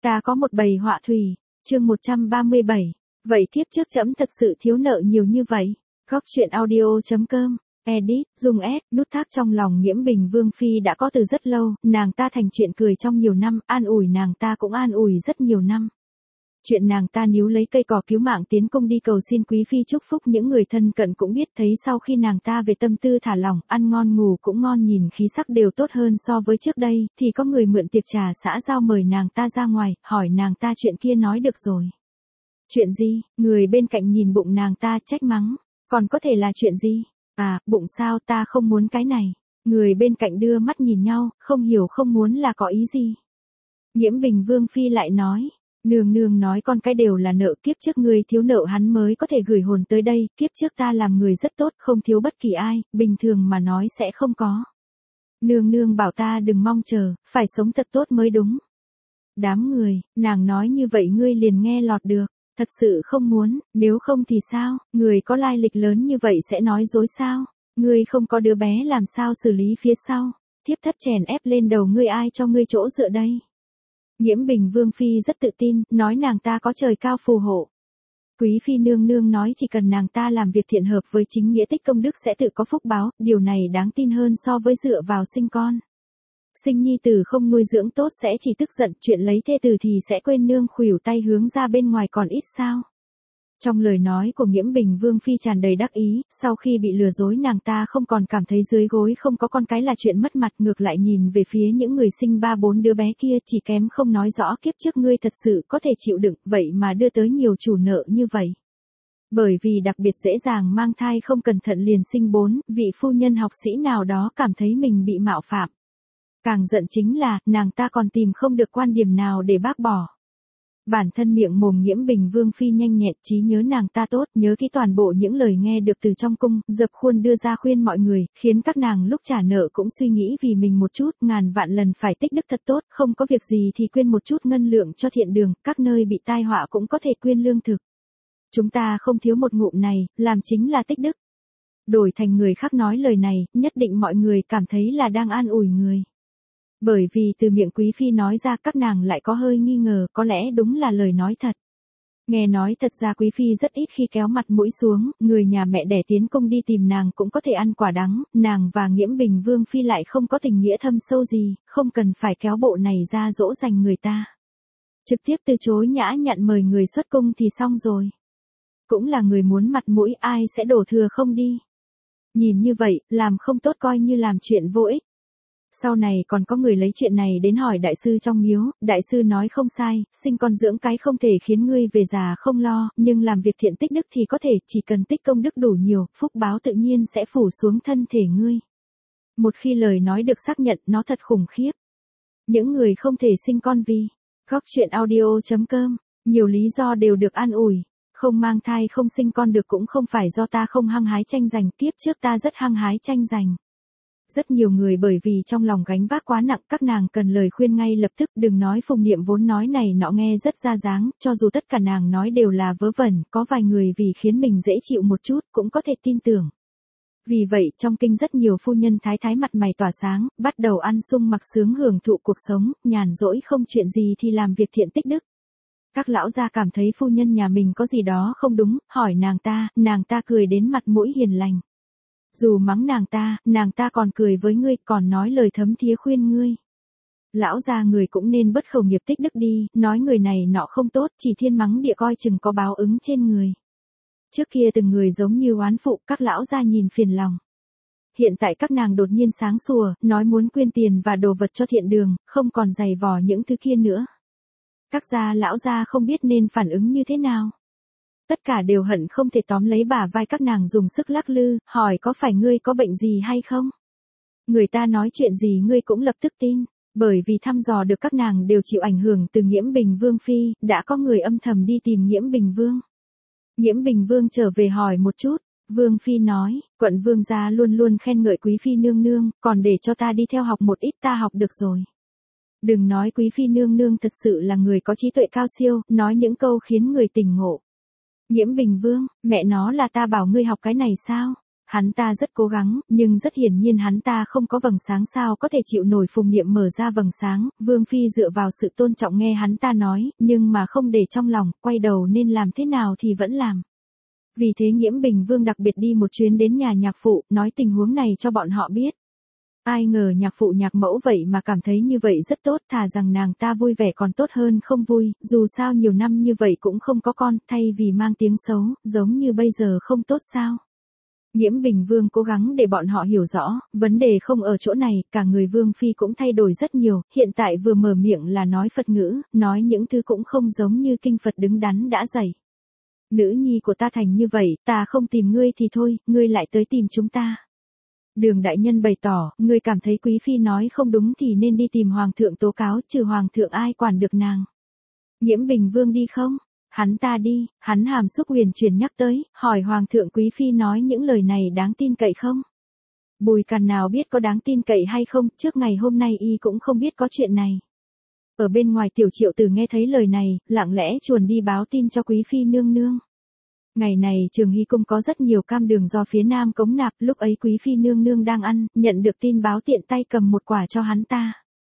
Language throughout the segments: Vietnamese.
Ta có một bầy họa thủy, chương 137. Vậy kiếp trước trẫm thật sự thiếu nợ nhiều như vậy. Góc truyện audio.com. Edit, dùng S, nút thắt trong lòng Nghiễm Bình Vương Phi đã có từ rất lâu, nàng ta thành chuyện cười trong nhiều năm, an ủi nàng ta cũng an ủi rất nhiều năm. Chuyện nàng ta níu lấy cây cỏ cứu mạng tiến cung đi cầu xin quý phi chúc phúc, những người thân cận cũng biết, thấy sau khi nàng ta về tâm tư thả lỏng, ăn ngon ngủ cũng ngon, nhìn khí sắc đều tốt hơn so với trước đây, thì có người mượn tiệc trà xã giao mời nàng ta ra ngoài, hỏi nàng ta chuyện kia nói được rồi. Chuyện gì? Người bên cạnh nhìn bụng nàng ta trách mắng. Còn có thể là chuyện gì? À, bụng sao, ta không muốn cái này. Người bên cạnh đưa mắt nhìn nhau, không hiểu không muốn là có ý gì. Nghiễm Bình Vương Phi lại nói. Nương nương nói con cái đều là nợ, kiếp trước ngươi thiếu nợ hắn mới có thể gửi hồn tới đây, kiếp trước ta làm người rất tốt, không thiếu bất kỳ ai, bình thường mà nói sẽ không có. Nương nương bảo ta đừng mong chờ, phải sống thật tốt mới đúng. Đám người, nàng nói như vậy ngươi liền nghe lọt được, thật sự không muốn, nếu không thì sao, người có lai lịch lớn như vậy sẽ nói dối sao, ngươi không có đứa bé làm sao xử lý phía sau, thiếp thất chèn ép lên đầu ngươi, ai cho ngươi chỗ dựa đây. Nghiễm Bình Vương Phi rất tự tin, nói nàng ta có trời cao phù hộ. Quý Phi nương nương nói chỉ cần nàng ta làm việc thiện hợp với chính nghĩa, tích công đức sẽ tự có phúc báo, điều này đáng tin hơn so với dựa vào sinh con. Sinh nhi tử không nuôi dưỡng tốt sẽ chỉ tức giận, chuyện lấy thê tử thì sẽ quên nương, khuỷu tay hướng ra bên ngoài còn ít sao. Trong lời nói của Nghiễm Bình Vương Phi tràn đầy đắc ý, sau khi bị lừa dối nàng ta không còn cảm thấy dưới gối không có con cái là chuyện mất mặt, ngược lại nhìn về phía những người sinh 3-4 đứa bé kia, chỉ kém không nói rõ kiếp trước ngươi thật sự có thể chịu đựng, vậy mà đưa tới nhiều chủ nợ như vậy. Bởi vì đặc biệt dễ dàng mang thai, không cẩn thận liền sinh 4, vị phu nhân học sĩ nào đó cảm thấy mình bị mạo phạm. Càng giận chính là, nàng ta còn tìm không được quan điểm nào để bác bỏ. Bản thân miệng mồm Nghiễm Bình Vương Phi nhanh nhẹn, trí nhớ nàng ta tốt, nhớ kỹ toàn bộ những lời nghe được từ trong cung, dập khuôn đưa ra khuyên mọi người, khiến các nàng lúc trả nợ cũng suy nghĩ vì mình một chút, ngàn vạn lần phải tích đức thật tốt, không có việc gì thì quyên một chút ngân lượng cho thiện đường, các nơi bị tai họa cũng có thể quyên lương thực. Chúng ta không thiếu một ngụm này, làm chính là tích đức. Đổi thành người khác nói lời này, nhất định mọi người cảm thấy là đang an ủi người. Bởi vì từ miệng Quý Phi nói ra, các nàng lại có hơi nghi ngờ, có lẽ đúng là lời nói thật. Nghe nói thật ra Quý Phi rất ít khi kéo mặt mũi xuống, người nhà mẹ đẻ tiến cung đi tìm nàng cũng có thể ăn quả đắng, nàng và Nghiễm Bình Vương Phi lại không có tình nghĩa thâm sâu gì, không cần phải kéo bộ này ra dỗ dành người ta. Trực tiếp từ chối nhã nhặn mời người xuất cung thì xong rồi. Cũng là người muốn mặt mũi, ai sẽ đổ thừa không đi. Nhìn như vậy, làm không tốt coi như làm chuyện vô ích. Sau này còn có người lấy chuyện này đến hỏi đại sư trong miếu, đại sư nói không sai, sinh con dưỡng cái không thể khiến ngươi về già không lo, nhưng làm việc thiện tích đức thì có thể, chỉ cần tích công đức đủ nhiều, phúc báo tự nhiên sẽ phủ xuống thân thể ngươi. Một khi lời nói được xác nhận, nó thật khủng khiếp. Những người không thể sinh con vì góc truyện audio.com, nhiều lý do đều được an ủi. Không mang thai không sinh con được cũng không phải do ta không hăng hái tranh giành, tiếp trước ta rất hăng hái tranh giành. Rất nhiều người bởi vì trong lòng gánh vác quá nặng, các nàng cần lời khuyên ngay lập tức, đừng nói Phùng Niệm vốn nói này nọ nghe rất ra dáng, cho dù tất cả nàng nói đều là vớ vẩn, có vài người vì khiến mình dễ chịu một chút cũng có thể tin tưởng. Vì vậy, trong kinh rất nhiều phu nhân thái thái mặt mày tỏa sáng, bắt đầu ăn sung mặc sướng hưởng thụ cuộc sống, nhàn rỗi không chuyện gì thì làm việc thiện tích đức. Các lão gia cảm thấy phu nhân nhà mình có gì đó không đúng, hỏi nàng ta cười đến mặt mũi hiền lành. Dù mắng nàng ta còn cười với ngươi, còn nói lời thấm thía khuyên ngươi. Lão gia người cũng nên bất khẩu nghiệp tích đức đi, nói người này nọ không tốt, chỉ thiên mắng địa coi chừng có báo ứng trên người. Trước kia từng người giống như oán phụ, các lão gia nhìn phiền lòng. Hiện tại các nàng đột nhiên sáng sủa, nói muốn quyên tiền và đồ vật cho thiện đường, không còn giày vò những thứ kia nữa. Các lão gia không biết nên phản ứng như thế nào. Tất cả đều hận không thể tóm lấy bả vai các nàng dùng sức lắc lư, hỏi có phải ngươi có bệnh gì hay không? Người ta nói chuyện gì ngươi cũng lập tức tin, bởi vì thăm dò được các nàng đều chịu ảnh hưởng từ Nghiễm Bình Vương Phi, đã có người âm thầm đi tìm Nghiễm Bình Vương. Nghiễm Bình Vương trở về hỏi một chút, Vương Phi nói, quận Vương gia luôn luôn khen ngợi Quý Phi nương nương, còn để cho ta đi theo học một ít, ta học được rồi. Đừng nói Quý Phi nương nương thật sự là người có trí tuệ cao siêu, nói những câu khiến người tỉnh ngộ. Nghiễm Bình Vương, mẹ nó là ta bảo ngươi học cái này sao? Hắn ta rất cố gắng, nhưng rất hiển nhiên hắn ta không có vầng sáng sao có thể chịu nổi Phùng Niệm mở ra vầng sáng, Vương Phi dựa vào sự tôn trọng nghe hắn ta nói, nhưng mà không để trong lòng, quay đầu nên làm thế nào thì vẫn làm. Vì thế Nghiễm Bình Vương đặc biệt đi một chuyến đến nhà nhạc phụ, nói tình huống này cho bọn họ biết. Ai ngờ nhạc phụ nhạc mẫu vậy mà cảm thấy như vậy rất tốt, thà rằng nàng ta vui vẻ còn tốt hơn không vui, dù sao nhiều năm như vậy cũng không có con, thay vì mang tiếng xấu, giống như bây giờ không tốt sao. Nghiễm Bình Vương cố gắng để bọn họ hiểu rõ, vấn đề không ở chỗ này, cả người Vương Phi cũng thay đổi rất nhiều, hiện tại vừa mở miệng là nói Phật ngữ, nói những thứ cũng không giống như kinh Phật đứng đắn đã dày. Nữ nhi của ta thành như vậy, ta không tìm ngươi thì thôi, ngươi lại tới tìm chúng ta. Đường đại nhân bày tỏ, ngươi cảm thấy quý phi nói không đúng thì nên đi tìm hoàng thượng tố cáo, trừ hoàng thượng ai quản được nàng. Nghiễm Bình Vương đi không? Hắn ta đi, hắn hàm xúc huyền chuyển nhắc tới, hỏi hoàng thượng quý phi nói những lời này đáng tin cậy không? Bùi Càn nào biết có đáng tin cậy hay không, trước ngày hôm nay y cũng không biết có chuyện này. Ở bên ngoài Tiểu Triệu Tử nghe thấy lời này, lặng lẽ chuồn đi báo tin cho quý phi nương nương. Ngày này Trường Hy cung có rất nhiều cam đường do phía nam cống nạp, lúc ấy quý phi nương nương đang ăn, nhận được tin báo tiện tay cầm một quả cho hắn ta.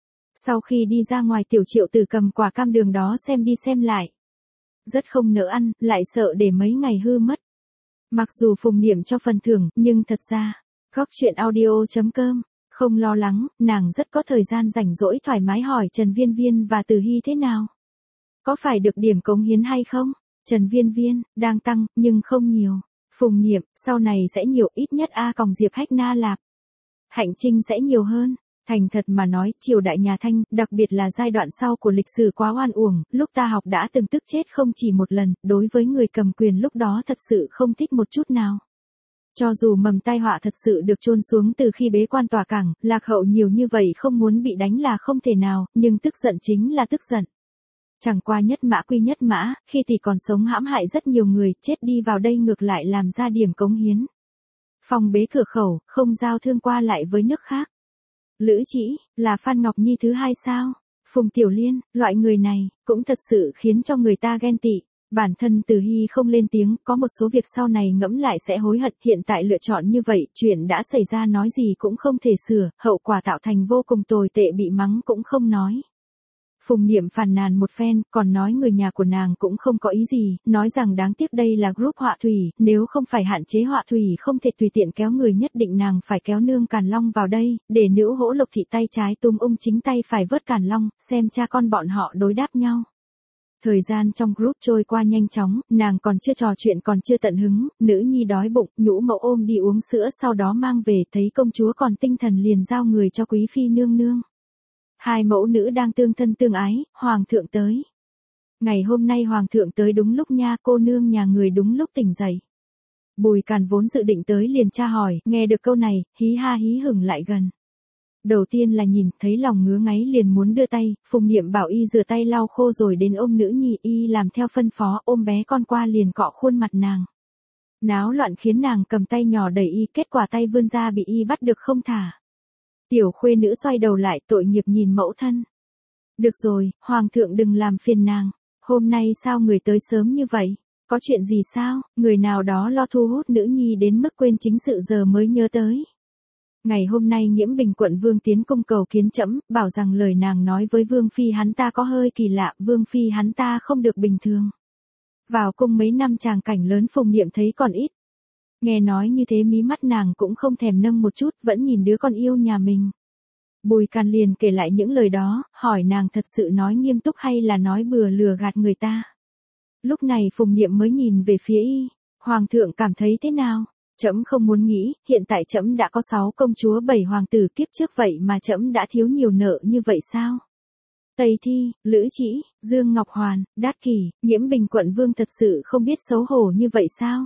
Sau khi đi ra ngoài Tiểu Triệu Tử cầm quả cam đường đó xem đi xem lại. Rất không nỡ ăn, lại sợ để mấy ngày hư mất. Mặc dù Phùng Niệm cho phần thưởng, nhưng thật ra, góc chuyện audio.com, không lo lắng, nàng rất có thời gian rảnh rỗi thoải mái hỏi Trần Viên Viên và Từ Hy thế nào. Có phải được điểm cống hiến hay không? Trần Viên Viên, đang tăng, nhưng không nhiều. Phùng Niệm, sau này sẽ nhiều, ít nhất A còng Diệp Hách Na Lạp. Hạnh Trinh sẽ nhiều hơn. Thành thật mà nói, triều đại nhà Thanh, đặc biệt là giai đoạn sau của lịch sử quá oan uổng, lúc ta học đã từng tức chết không chỉ một lần, đối với người cầm quyền lúc đó thật sự không thích một chút nào. Cho dù mầm tai họa thật sự được chôn xuống từ khi bế quan tòa cảng, lạc hậu nhiều như vậy không muốn bị đánh là không thể nào, nhưng tức giận chính là tức giận. Chẳng qua nhất mã quy nhất mã, khi thì còn sống hãm hại rất nhiều người, chết đi vào đây ngược lại làm ra điểm cống hiến. Phòng bế cửa khẩu, không giao thương qua lại với nước khác. Lữ Chỉ, là Phan Ngọc Nhi thứ hai sao? Phùng Tiểu Liên, loại người này, cũng thật sự khiến cho người ta ghen tị. Bản thân Từ Hy không lên tiếng, có một số việc sau này ngẫm lại sẽ hối hận, hiện tại lựa chọn như vậy, chuyện đã xảy ra nói gì cũng không thể sửa, hậu quả tạo thành vô cùng tồi tệ bị mắng cũng không nói. Phùng Niệm phàn nàn một phen, còn nói người nhà của nàng cũng không có ý gì, nói rằng đáng tiếc đây là group họa thủy, nếu không phải hạn chế họa thủy không thể tùy tiện kéo người nhất định nàng phải kéo nương Càn Long vào đây, để nữ hỗ Lục thị tay trái túm chính tay phải vớt Càn Long, xem cha con bọn họ đối đáp nhau. Thời gian trong group trôi qua nhanh chóng, nàng còn chưa trò chuyện còn chưa tận hứng, nữ nhi đói bụng, nhũ mẫu ôm đi uống sữa sau đó mang về, thấy công chúa còn tinh thần liền giao người cho quý phi nương nương. Hai mẫu nữ đang tương thân tương ái, hoàng thượng tới. Ngày hôm nay hoàng thượng tới đúng lúc nha, cô nương nhà người đúng lúc tỉnh dậy. Bùi Càn vốn dự định tới liền tra hỏi, nghe được câu này, hí ha hí hửng lại gần. Đầu tiên là nhìn, thấy lòng ngứa ngáy liền muốn đưa tay, Phùng Niệm bảo y rửa tay lau khô rồi đến ôm nữ nhi, y làm theo phân phó, ôm bé con qua liền cọ khuôn mặt nàng. Náo loạn khiến nàng cầm tay nhỏ đẩy y, kết quả tay vươn ra bị y bắt được không thả. Tiểu khuê nữ xoay đầu lại tội nghiệp nhìn mẫu thân. Được rồi, hoàng thượng đừng làm phiền nàng. Hôm nay sao người tới sớm như vậy? Có chuyện gì sao? Người nào đó lo thu hút nữ nhi đến mức quên chính sự giờ mới nhớ tới. Ngày hôm nay Nghiễm Bình quận vương tiến cung cầu kiến trẫm, bảo rằng lời nàng nói với vương phi hắn ta có hơi kỳ lạ, vương phi hắn ta không được bình thường. Vào cung mấy năm tràng cảnh lớn Phùng Niệm thấy còn ít. Nghe nói như thế mí mắt nàng cũng không thèm nâng một chút, vẫn nhìn đứa con yêu nhà mình. Bùi Càn liền kể lại những lời đó, hỏi nàng thật sự nói nghiêm túc hay là nói bừa lừa gạt người ta. Lúc này Phùng Niệm mới nhìn về phía y, hoàng thượng cảm thấy thế nào? Trẫm không muốn nghĩ, hiện tại trẫm đã có 6 công chúa 7 hoàng tử, kiếp trước vậy mà trẫm đã thiếu nhiều nợ như vậy sao? Tây Thi, Lữ Chỉ, Dương Ngọc Hoàn, Đát Kỷ, Nghiễm Bình quận vương thật sự không biết xấu hổ như vậy sao?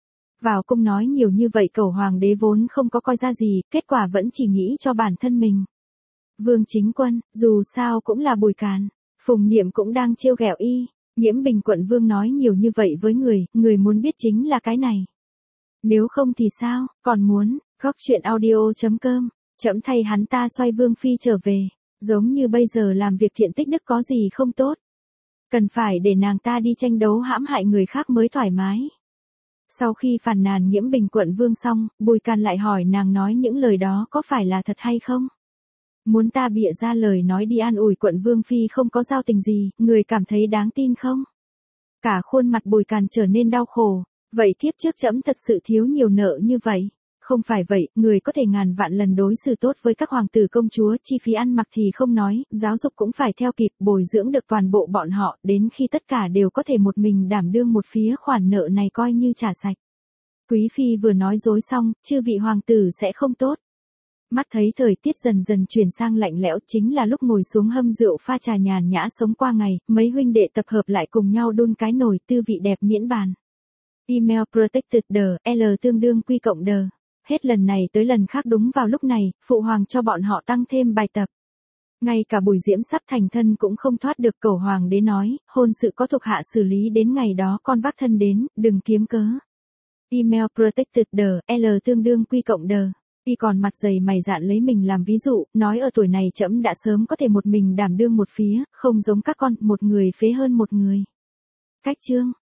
Vào cung nói nhiều như vậy cẩu hoàng đế vốn không có coi ra gì, kết quả vẫn chỉ nghĩ cho bản thân mình. Vương Chính Quân, dù sao cũng là Bùi Càn, Phùng Niệm cũng đang trêu ghẹo y, Nghiễm Bình quận vương nói nhiều như vậy với người muốn biết chính là cái này. Nếu không thì sao, còn muốn, góc chuyện audio.com, trẫm thay hắn ta xoay vương phi trở về, giống như bây giờ làm việc thiện tích đức có gì không tốt. Cần phải để nàng ta đi tranh đấu hãm hại người khác mới thoải mái. Sau khi phàn nàn Nghiễm Bình quận vương xong, Bùi Càn lại hỏi nàng nói những lời đó có phải là thật hay không? Muốn ta bịa ra lời nói đi an ủi quận vương phi không có giao tình gì, người cảm thấy đáng tin không? Cả khuôn mặt Bùi Càn trở nên đau khổ. Vậy kiếp trước trẫm thật sự thiếu nhiều nợ như vậy. Không phải vậy, người có thể ngàn vạn lần đối xử tốt với các hoàng tử công chúa, chi phí ăn mặc thì không nói, giáo dục cũng phải theo kịp, bồi dưỡng được toàn bộ bọn họ, đến khi tất cả đều có thể một mình đảm đương một phía khoản nợ này coi như trả sạch. Quý phi vừa nói dối xong, chư vị hoàng tử sẽ không tốt. Mắt thấy thời tiết dần dần chuyển sang lạnh lẽo, chính là lúc ngồi xuống hâm rượu pha trà nhàn nhã sống qua ngày, mấy huynh đệ tập hợp lại cùng nhau đun cái nồi tư vị đẹp miễn bàn. Email protected the L tương đương Q cộng the. Hết lần này tới lần khác đúng vào lúc này, phụ hoàng cho bọn họ tăng thêm bài tập. Ngay cả Bùi Diễm sắp thành thân cũng không thoát được, Cẩu hoàng đế nói, hôn sự có thuộc hạ xử lý đến ngày đó con vác thân đến, đừng kiếm cớ. Email protected the L tương đương Q cộng the. Y còn mặt dày mày dạn lấy mình làm ví dụ, nói ở tuổi này trẫm đã sớm có thể một mình đảm đương một phía, không giống các con, một người phế hơn một người. Cách chương